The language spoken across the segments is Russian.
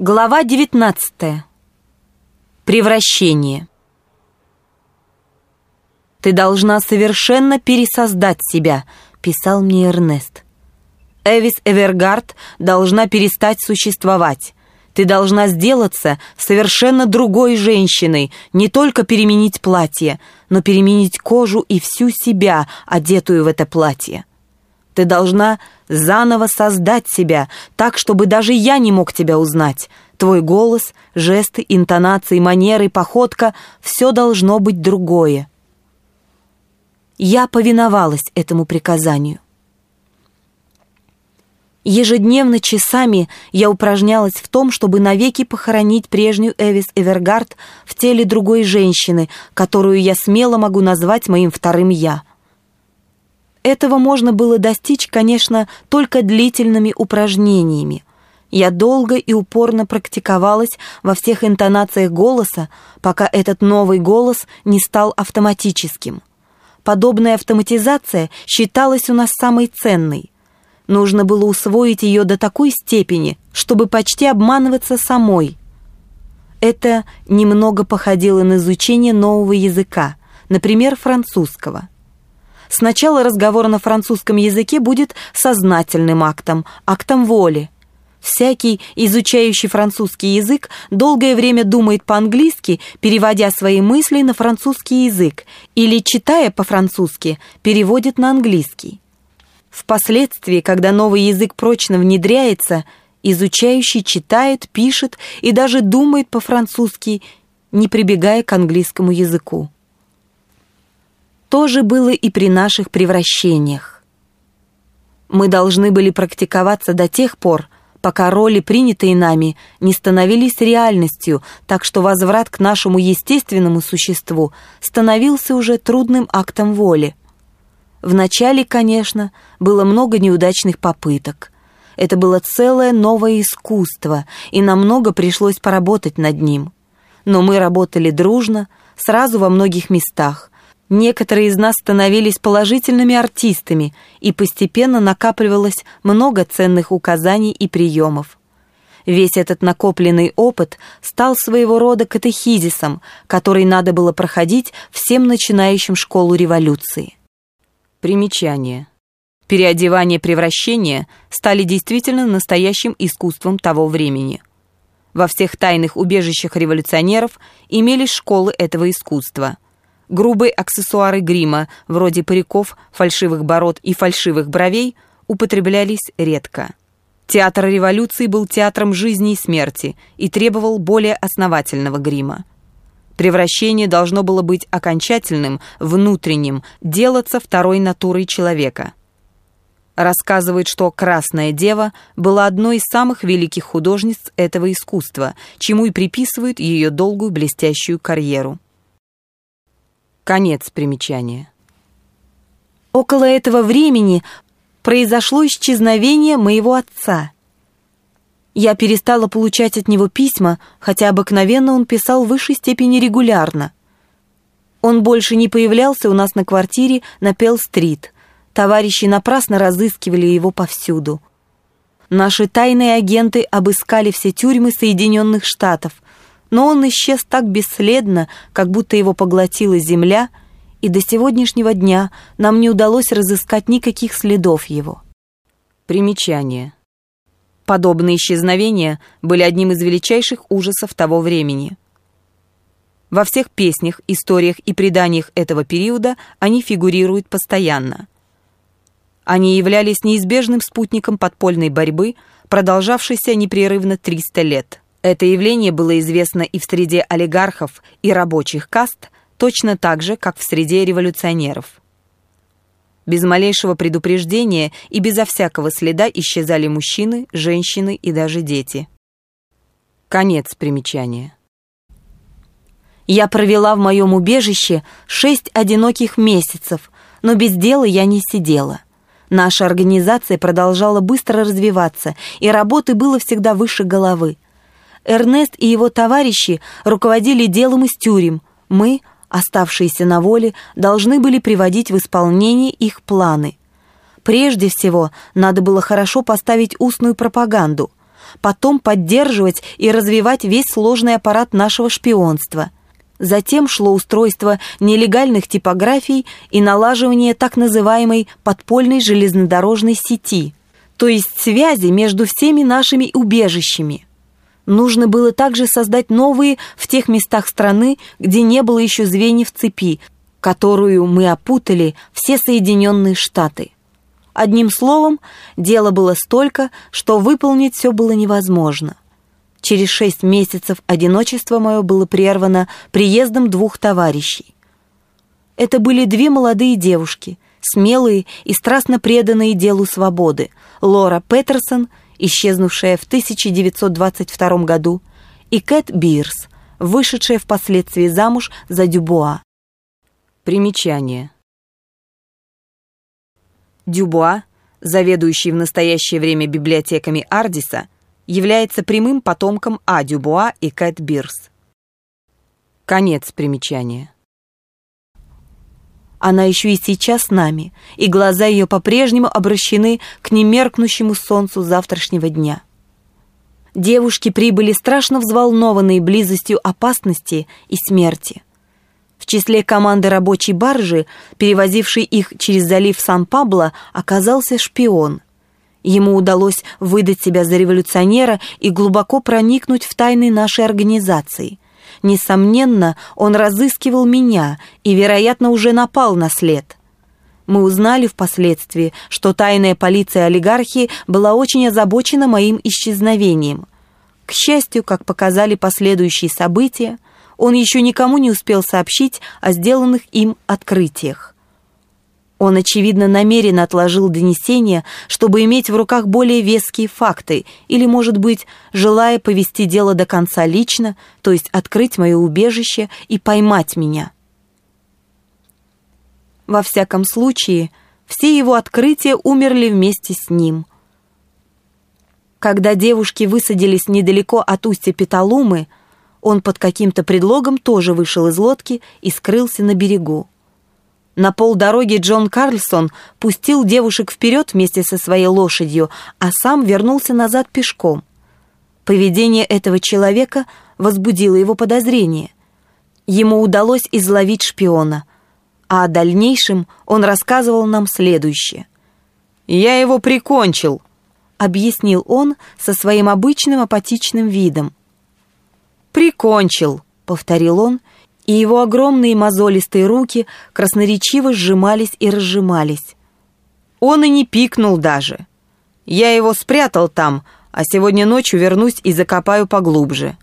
Глава 19. Превращение. «Ты должна совершенно пересоздать себя», — писал мне Эрнест. «Эвис Эвергард должна перестать существовать. Ты должна сделаться совершенно другой женщиной, не только переменить платье, но переменить кожу и всю себя, одетую в это платье. Ты должна заново создать себя, так, чтобы даже я не мог тебя узнать. Твой голос, жесты, интонации, манеры, походка — все должно быть другое». Я повиновалась этому приказанию. Ежедневно часами я упражнялась в том, чтобы навеки похоронить прежнюю Эвис Эвергард в теле другой женщины, которую я смело могу назвать моим вторым «я». Этого можно было достичь, конечно, только длительными упражнениями. Я долго и упорно практиковалась во всех интонациях голоса, пока этот новый голос не стал автоматическим. Подобная автоматизация считалась у нас самой ценной. Нужно было усвоить ее до такой степени, чтобы почти обманываться самой. Это немного походило на изучение нового языка, например, французского. Сначала разговор на французском языке будет сознательным актом, актом воли. Всякий, изучающий французский язык, долгое время думает по-английски, переводя свои мысли на французский язык, или, читая по-французски, переводит на английский. Впоследствии, когда новый язык прочно внедряется, изучающий читает, пишет и даже думает по-французски, не прибегая к английскому языку. То же было и при наших превращениях. Мы должны были практиковаться до тех пор, пока роли, принятые нами, не становились реальностью, так что возврат к нашему естественному существу становился уже трудным актом воли. Вначале, конечно, было много неудачных попыток. Это было целое новое искусство, и нам много пришлось поработать над ним. Но мы работали дружно, сразу во многих местах. Некоторые из нас становились положительными артистами, и постепенно накапливалось много ценных указаний и приемов. Весь этот накопленный опыт стал своего рода катехизисом, который надо было проходить всем начинающим школу революции. Примечание. Переодевание, превращения стали действительно настоящим искусством того времени. Во всех тайных убежищах революционеров имелись школы этого искусства. Грубые аксессуары грима, вроде париков, фальшивых бород и фальшивых бровей, употреблялись редко. Театр революции был театром жизни и смерти и требовал более основательного грима. Превращение должно было быть окончательным, внутренним, делаться второй натурой человека. Рассказывает, что Красная Дева была одной из самых великих художниц этого искусства, чему и приписывают ее долгую блестящую карьеру. Конец примечания. Около этого времени произошло исчезновение моего отца. Я перестала получать от него письма, хотя обыкновенно он писал в высшей степени регулярно. Он больше не появлялся у нас на квартире на Пелл-стрит. Товарищи напрасно разыскивали его повсюду. Наши тайные агенты обыскали все тюрьмы Соединенных Штатов, но он исчез так бесследно, как будто его поглотила земля, и до сегодняшнего дня нам не удалось разыскать никаких следов его. Примечание. Подобные исчезновения были одним из величайших ужасов того времени. Во всех песнях, историях и преданиях этого периода они фигурируют постоянно. Они являлись неизбежным спутником подпольной борьбы, продолжавшейся непрерывно 300 лет. Это явление было известно и в среде олигархов и рабочих каст, точно так же, как в среде революционеров. Без малейшего предупреждения и безо всякого следа исчезали мужчины, женщины и даже дети. Конец примечания. Я провела в моем убежище 6 одиноких месяцев, но без дела я не сидела. Наша организация продолжала быстро развиваться, и работы было всегда выше головы. Эрнест и его товарищи руководили делом из тюрем. Мы, оставшиеся на воле, должны были приводить в исполнение их планы. Прежде всего, надо было хорошо поставить устную пропаганду. потом поддерживать и развивать весь сложный аппарат нашего шпионства. Затем шло устройство нелегальных типографий и налаживание так называемой подпольной железнодорожной сети, то есть связи между всеми нашими убежищами. Нужно было также создать новые в тех местах страны, где не было еще звеньев цепи, которую мы опутали все Соединенные Штаты. Одним словом, дела было столько, что выполнить все было невозможно. Через 6 месяцев одиночество мое было прервано приездом 2 товарищей. Это были 2 молодые девушки, смелые и страстно преданные делу свободы, Лора Петерсон, исчезнувшая в 1922 году, и Кэт Бирс, вышедшая впоследствии замуж за Дюбуа. Примечание. Дюбуа, заведующий в настоящее время библиотеками Ардиса, является прямым потомком А. Дюбуа и Кэт Бирс. Конец примечания. Она еще и сейчас с нами, и глаза ее по-прежнему обращены к немеркнущему солнцу завтрашнего дня. Девушки прибыли страшно взволнованные близостью опасности и смерти. В числе команды рабочей баржи, перевозившей их через залив Сан-Пабло, оказался шпион. Ему удалось выдать себя за революционера и глубоко проникнуть в тайны нашей организации. Несомненно, он разыскивал меня и, вероятно, уже напал на след. Мы узнали впоследствии, что тайная полиция олигархии была очень озабочена моим исчезновением. К счастью, как показали последующие события, он еще никому не успел сообщить о сделанных им открытиях. Он, очевидно, намеренно отложил донесение, чтобы иметь в руках более веские факты, или, может быть, желая повести дело до конца лично, то есть открыть мое убежище и поймать меня. Во всяком случае, все его открытия умерли вместе с ним. Когда девушки высадились недалеко от устья Петалумы, он под каким-то предлогом тоже вышел из лодки и скрылся на берегу. На полдороги Джон Карлсон пустил девушек вперед вместе со своей лошадью, а сам вернулся назад пешком. Поведение этого человека возбудило его подозрение. Ему удалось изловить шпиона, а о дальнейшем он рассказывал нам следующее. «Я его прикончил», — объяснил он со своим обычным апатичным видом. «Прикончил», — повторил он, и его огромные мозолистые руки красноречиво сжимались и разжимались. Он и не пикнул даже. Я его спрятал там, а сегодня ночью вернусь и закопаю поглубже.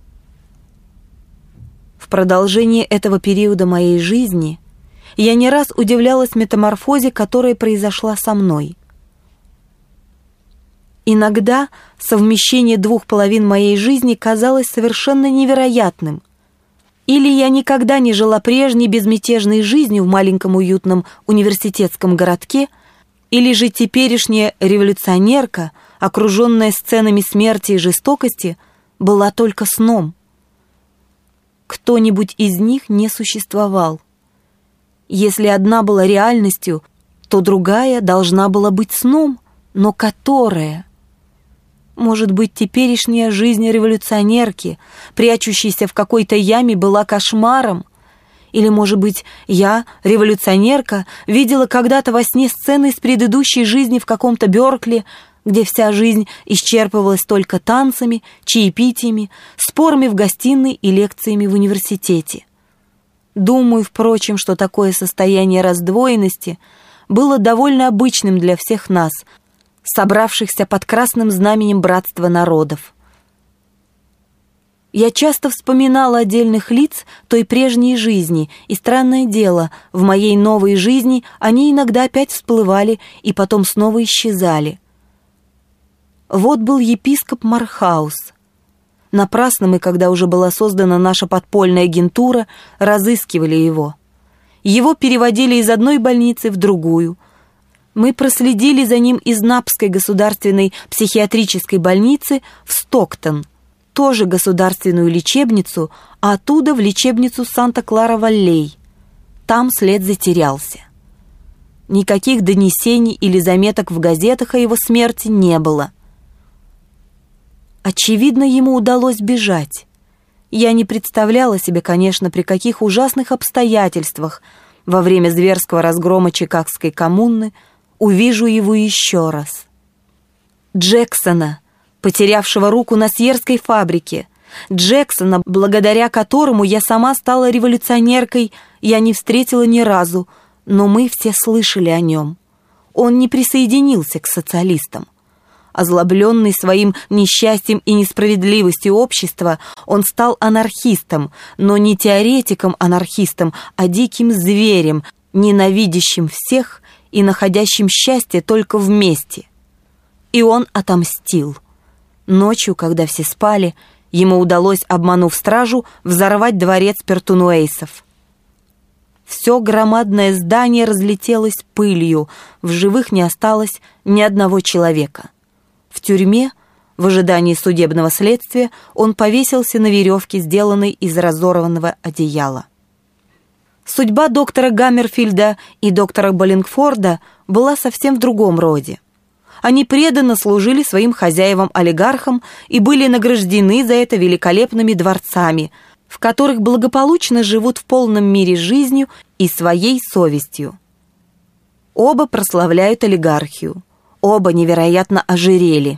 В продолжении этого периода моей жизни я не раз удивлялась метаморфозе, которая произошла со мной. Иногда совмещение 2 половин моей жизни казалось совершенно невероятным. Или я никогда не жила прежней безмятежной жизнью в маленьком уютном университетском городке, или же теперешняя революционерка, окруженная сценами смерти и жестокости, была только сном. Кто-нибудь из них не существовал. Если одна была реальностью, то другая должна была быть сном, но которая? Может быть, теперешняя жизнь революционерки, прячущейся в какой-то яме, была кошмаром? Или, может быть, я, революционерка, видела когда-то во сне сцены из предыдущей жизни в каком-то Беркли, где вся жизнь исчерпывалась только танцами, чаепитиями, спорами в гостиной и лекциями в университете. Думаю, впрочем, что такое состояние раздвоенности было довольно обычным для всех нас, собравшихся под красным знаменем братства народов. Я часто вспоминала отдельных лиц той прежней жизни, и, странное дело, в моей новой жизни они иногда опять всплывали и потом снова исчезали. Вот был епископ Мархаус. Напрасно мы, когда уже была создана наша подпольная агентура, разыскивали его. Его переводили из одной больницы в другую. Мы проследили за ним из Напской государственной психиатрической больницы в Стоктон, тоже государственную лечебницу, а оттуда в лечебницу Санта-Клара-Валлей. Там след затерялся. Никаких донесений или заметок в газетах о его смерти не было. Очевидно, ему удалось бежать. Я не представляла себе, конечно, при каких ужасных обстоятельствах во время зверского разгрома Чикагской коммуны увижу его еще раз. Джексона, потерявшего руку на Сьерской фабрике, Джексона, благодаря которому я сама стала революционеркой, я не встретила ни разу, но мы все слышали о нем. Он не присоединился к социалистам. Озлобленный своим несчастьем и несправедливостью общества, он стал анархистом, но не теоретиком-анархистом, а диким зверем, ненавидящим всех и находящим счастье только вместе. И он отомстил. Ночью, когда все спали, ему удалось, обманув стражу, взорвать дворец Пертунуэйсов. Все громадное здание разлетелось пылью, в живых не осталось ни одного человека. В тюрьме, в ожидании судебного следствия, он повесился на веревке, сделанной из разорванного одеяла. Судьба доктора Гаммерфильда и доктора Боллингфорда была совсем в другом роде. Они преданно служили своим хозяевам-олигархам и были награждены за это великолепными дворцами, в которых благополучно живут в полном мире жизнью и своей совестью. Оба прославляют олигархию. Оба невероятно ожирели.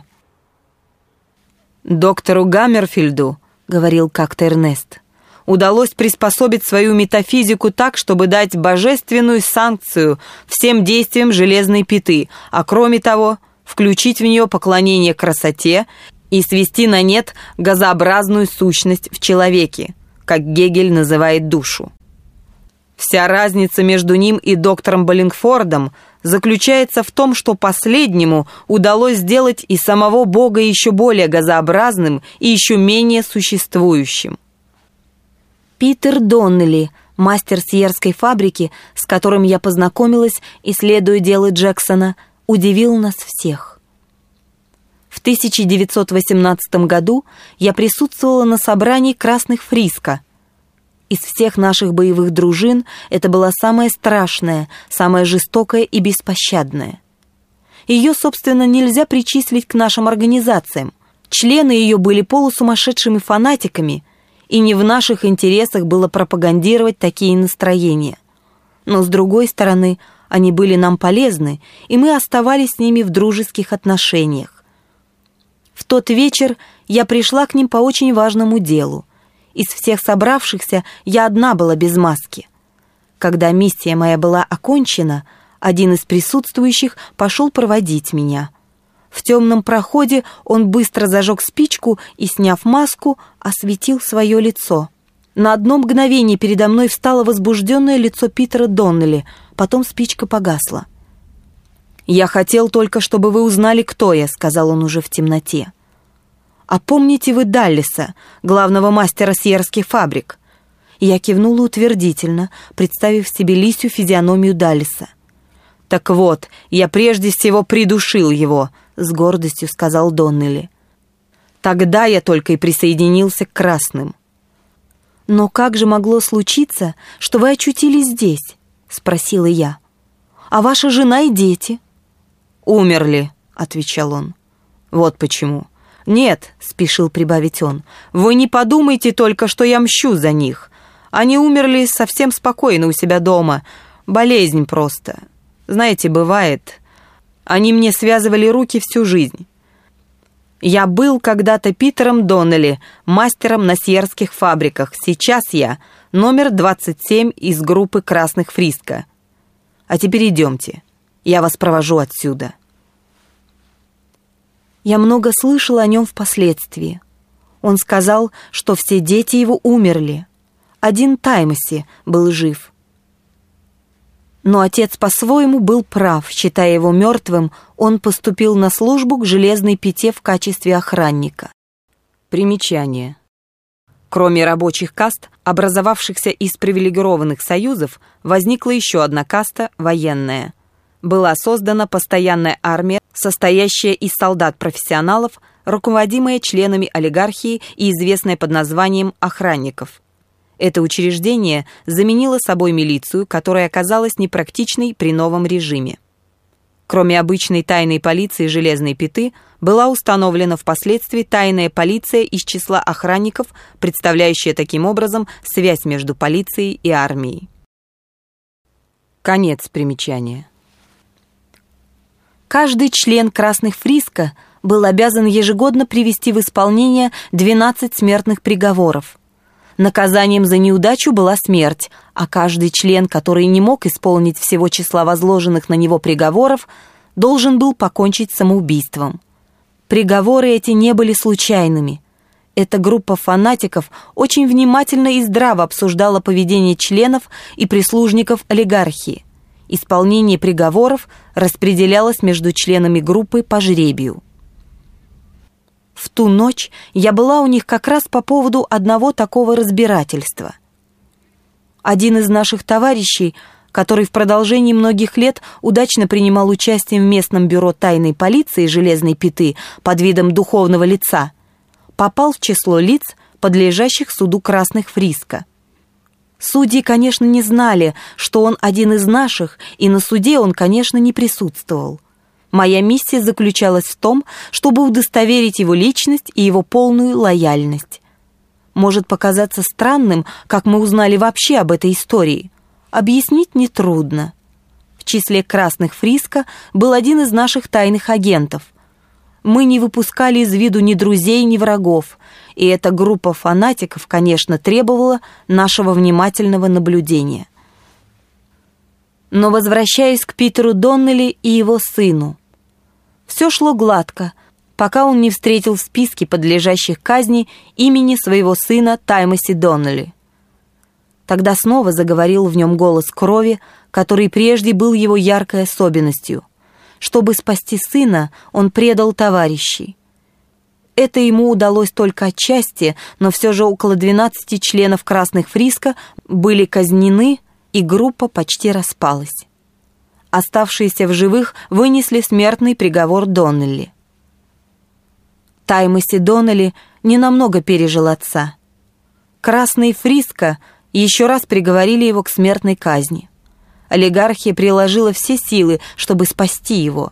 «Доктору Гаммерфильду, — говорил как-то Эрнест, — удалось приспособить свою метафизику так, чтобы дать божественную санкцию всем действиям железной пяты, а кроме того, включить в нее поклонение красоте и свести на нет газообразную сущность в человеке, как Гегель называет душу. Вся разница между ним и доктором Боллингфордом заключается в том, что последнему удалось сделать и самого Бога еще более газообразным и еще менее существующим. Питер Доннелли, мастер Сьерской фабрики, с которым я познакомилась, исследуя дело Джексона, удивил нас всех. В 1918 году я присутствовала на собрании красных фриско. Из всех наших боевых дружин это была самая страшная, самая жестокая и беспощадная. Ее, собственно, нельзя причислить к нашим организациям. Члены ее были полусумасшедшими фанатиками, и не в наших интересах было пропагандировать такие настроения. Но, с другой стороны, они были нам полезны, и мы оставались с ними в дружеских отношениях. В тот вечер я пришла к ним по очень важному делу. Из всех собравшихся я одна была без маски. Когда миссия моя была окончена, один из присутствующих пошел проводить меня. В темном проходе он быстро зажег спичку и, сняв маску, осветил свое лицо. На одно мгновение передо мной встало возбужденное лицо Питера Доннелли, потом спичка погасла. «Я хотел только, чтобы вы узнали, кто я», — сказал он уже в темноте. «А помните вы Даллеса, главного мастера Сьерских фабрик?» Я кивнула утвердительно, представив себе лисью физиономию Даллеса. «Так вот, я прежде всего придушил его», — с гордостью сказал Доннелли. «Тогда я только и присоединился к красным». «Но как же могло случиться, что вы очутились здесь?» — спросила я. «А ваша жена и дети?» «Умерли», — отвечал он. «Вот почему». «Нет», — спешил прибавить он, — «вы не подумайте только, что я мщу за них. Они умерли совсем спокойно у себя дома. Болезнь просто. Знаете, бывает. Они мне связывали руки всю жизнь. Я был когда-то Питером Доннелли, мастером на Сьерских фабриках. Сейчас я номер 27 из группы красных фриско. А теперь идемте, я вас провожу отсюда». Я много слышала о нем впоследствии. Он сказал, что все дети его умерли. Один Таймоси был жив. Но отец по-своему был прав. Считая его мертвым, он поступил на службу к железной пяте в качестве охранника. Примечание. Кроме рабочих каст, образовавшихся из привилегированных союзов, возникла еще одна каста – военная. Была создана постоянная армия, состоящая из солдат-профессионалов, руководимая членами олигархии и известная под названием охранников. Это учреждение заменило собой милицию, которая оказалась непрактичной при новом режиме. Кроме обычной тайной полиции железной пяты, была установлена впоследствии тайная полиция из числа охранников, представляющая таким образом связь между полицией и армией. Конец примечания. Каждый член Красных Фриско был обязан ежегодно привести в исполнение 12 смертных приговоров. Наказанием за неудачу была смерть, а каждый член, который не мог исполнить всего числа возложенных на него приговоров, должен был покончить самоубийством. Приговоры эти не были случайными. Эта группа фанатиков очень внимательно и здраво обсуждала поведение членов и прислужников олигархии. Исполнение приговоров распределялось между членами группы по жребию. В ту ночь я была у них как раз по поводу одного такого разбирательства. Один из наших товарищей, который в продолжении многих лет удачно принимал участие в местном бюро тайной полиции Железной Пяты под видом духовного лица, попал в число лиц, подлежащих суду Красных Фриско. Судьи, конечно, не знали, что он один из наших, и на суде он, конечно, не присутствовал. Моя миссия заключалась в том, чтобы удостоверить его личность и его полную лояльность. Может показаться странным, как мы узнали вообще об этой истории. Объяснить нетрудно. В числе Красных Фриско был один из наших тайных агентов. Мы не выпускали из виду ни друзей, ни врагов, и эта группа фанатиков, конечно, требовала нашего внимательного наблюдения. Но возвращаясь к Питеру Доннелли и его сыну, все шло гладко, пока он не встретил в списке подлежащих казни имени своего сына Таймоси Доннелли. Тогда снова заговорил в нем голос крови, который прежде был его яркой особенностью. Чтобы спасти сына, он предал товарищей. Это ему удалось только отчасти, но все же около 12 членов Красных Фриско были казнены, и группа почти распалась. Оставшиеся в живых вынесли смертный приговор Доннелли. Таймоси Доннелли ненамного пережил отца. Красные Фриско еще раз приговорили его к смертной казни. Олигархия приложила все силы, чтобы спасти его.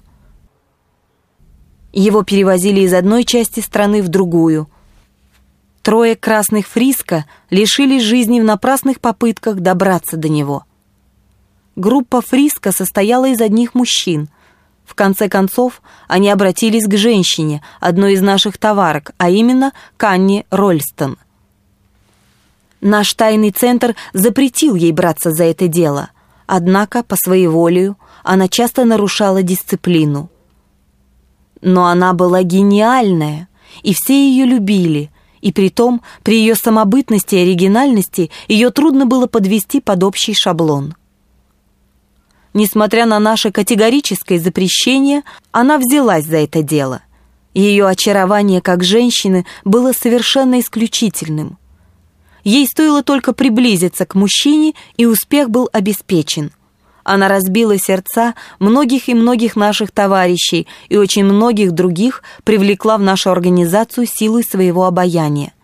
Его перевозили из одной части страны в другую. 3 Красных Фриско лишились жизни в напрасных попытках добраться до него. Группа Фриско состояла из одних мужчин. В конце концов, они обратились к женщине, одной из наших товарок, а именно к Анне Рольстон. Наш тайный центр запретил ей браться за это дело, однако, по своеволию, она часто нарушала дисциплину. Но она была гениальная, и все ее любили, и притом, при ее самобытности и оригинальности, ее трудно было подвести под общий шаблон. Несмотря на наше категорическое запрещение, она взялась за это дело. Ее очарование как женщины было совершенно исключительным. Ей стоило только приблизиться к мужчине, и успех был обеспечен. Она разбила сердца многих и многих наших товарищей и очень многих других привлекла в нашу организацию силой своего обаяния.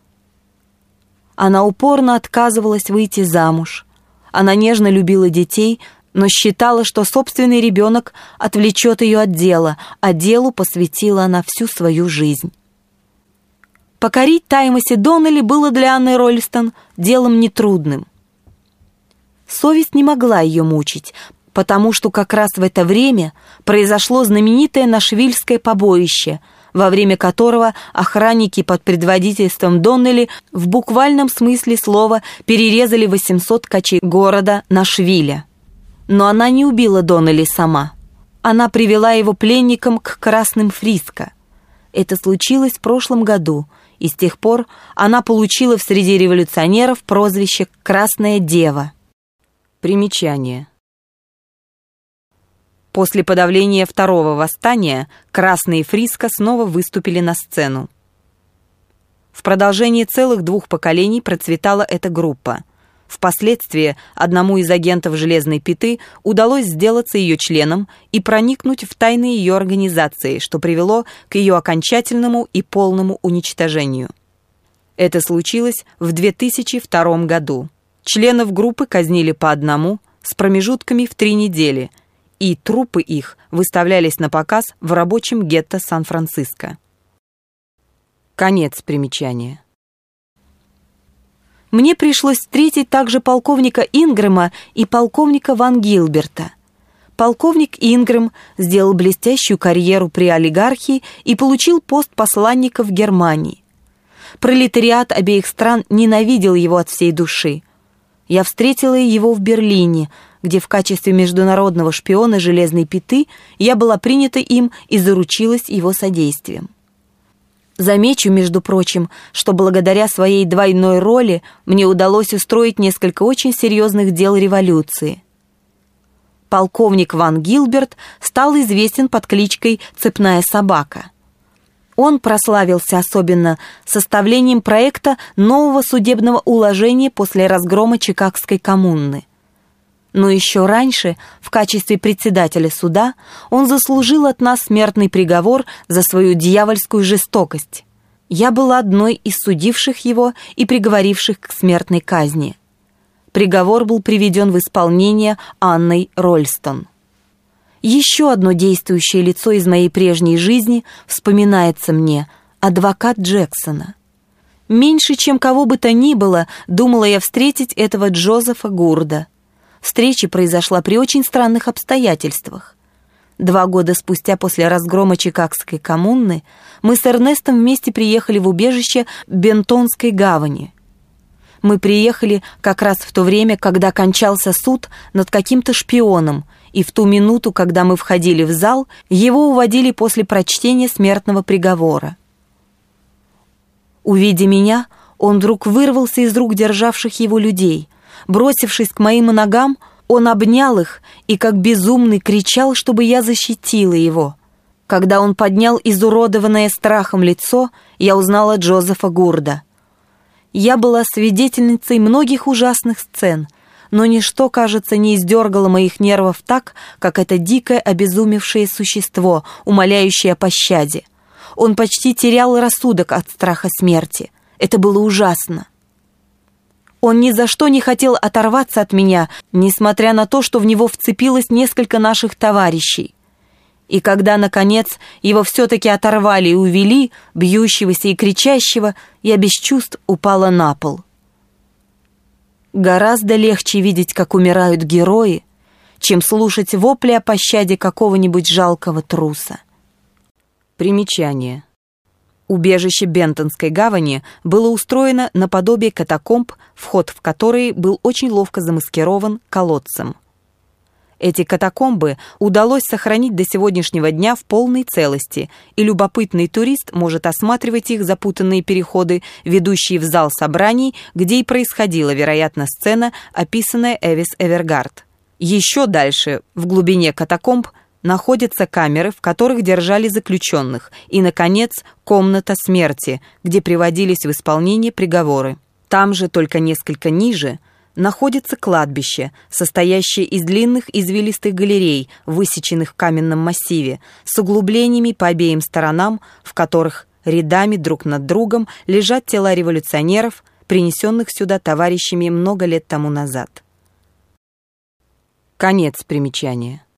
Она упорно отказывалась выйти замуж. Она нежно любила детей, но считала, что собственный ребенок отвлечет ее от дела, а делу посвятила она всю свою жизнь. Покорить Таймоси Доннелли было для Анны Рольстон делом нетрудным. Совесть не могла ее мучить, потому что как раз в это время произошло знаменитое нашвильское побоище, во время которого охранники под предводительством Доннелли в буквальном смысле слова перерезали 800 ткачей города Нашвиля. Но она не убила Доннелли сама. Она привела его пленником к Красным Фриско. Это случилось в прошлом году, и с тех пор она получила в среде революционеров прозвище «Красная Дева». Примечание. После подавления второго восстания Красные Фриско снова выступили на сцену. В продолжении целых 2 поколений процветала эта группа. Впоследствии одному из агентов Железной Пяты удалось сделаться ее членом и проникнуть в тайны ее организации, что привело к ее окончательному и полному уничтожению. Это случилось в 2002 году. Членов группы казнили по одному, с промежутками в 3 недели, и трупы их выставлялись на показ в рабочем гетто Сан-Франциско. Конец примечания. Мне пришлось встретить также полковника Ингрэма и полковника Ван Гилберта. Полковник Ингрэм сделал блестящую карьеру при олигархии и получил пост посланника в Германии. Пролетариат обеих стран ненавидел его от всей души. Я встретила его в Берлине, где в качестве международного шпиона «Железной пяты» я была принята им и заручилась его содействием. Замечу, между прочим, что благодаря своей двойной роли мне удалось устроить несколько очень серьезных дел революции. Полковник Ван Гилберт стал известен под кличкой «Цепная собака». Он прославился особенно составлением проекта нового судебного уложения после разгрома Чикагской коммуны. Но еще раньше, в качестве председателя суда, он заслужил от нас смертный приговор за свою дьявольскую жестокость. Я была одной из судивших его и приговоривших к смертной казни. Приговор был приведен в исполнение Анной Рольстон. Еще одно действующее лицо из моей прежней жизни вспоминается мне — адвокат Джексона. Меньше, чем кого бы то ни было, думала я встретить этого Джозефа Гурда. Встреча произошла при очень странных обстоятельствах. 2 года спустя после разгрома Чикагской коммуны мы с Эрнестом вместе приехали в убежище Бентонской гавани. Мы приехали как раз в то время, когда кончался суд над каким-то шпионом, и в ту минуту, когда мы входили в зал, его уводили после прочтения смертного приговора. Увидя меня, он вдруг вырвался из рук державших его людей. Бросившись к моим ногам, он обнял их и, как безумный, кричал, чтобы я защитила его. Когда он поднял изуродованное страхом лицо, я узнала Джозефа Гурда. Я была свидетельницей многих ужасных сцен, но ничто, кажется, не издергало моих нервов так, как это дикое обезумевшее существо, умоляющее о пощаде. Он почти терял рассудок от страха смерти. Это было ужасно. Он ни за что не хотел оторваться от меня, несмотря на то, что в него вцепилось несколько наших товарищей. И когда, наконец, его все-таки оторвали и увели, бьющегося и кричащего, я без чувств упала на пол. Гораздо легче видеть, как умирают герои, чем слушать вопли о пощаде какого-нибудь жалкого труса. Примечание. Убежище Бентонской гавани было устроено наподобие катакомб, вход в которые был очень ловко замаскирован колодцем. Эти катакомбы удалось сохранить до сегодняшнего дня в полной целости, и любопытный турист может осматривать их запутанные переходы, ведущие в зал собраний, где и происходила, вероятно, сцена, описанная Эвис Эвергард. Еще дальше, в глубине катакомб, находятся камеры, в которых держали заключенных, и, наконец, комната смерти, где приводились в исполнение приговоры. Там же, только несколько ниже, находится кладбище, состоящее из длинных извилистых галерей, высеченных в каменном массиве, с углублениями по обеим сторонам, в которых рядами друг над другом лежат тела революционеров, принесенных сюда товарищами много лет тому назад. Конец примечания.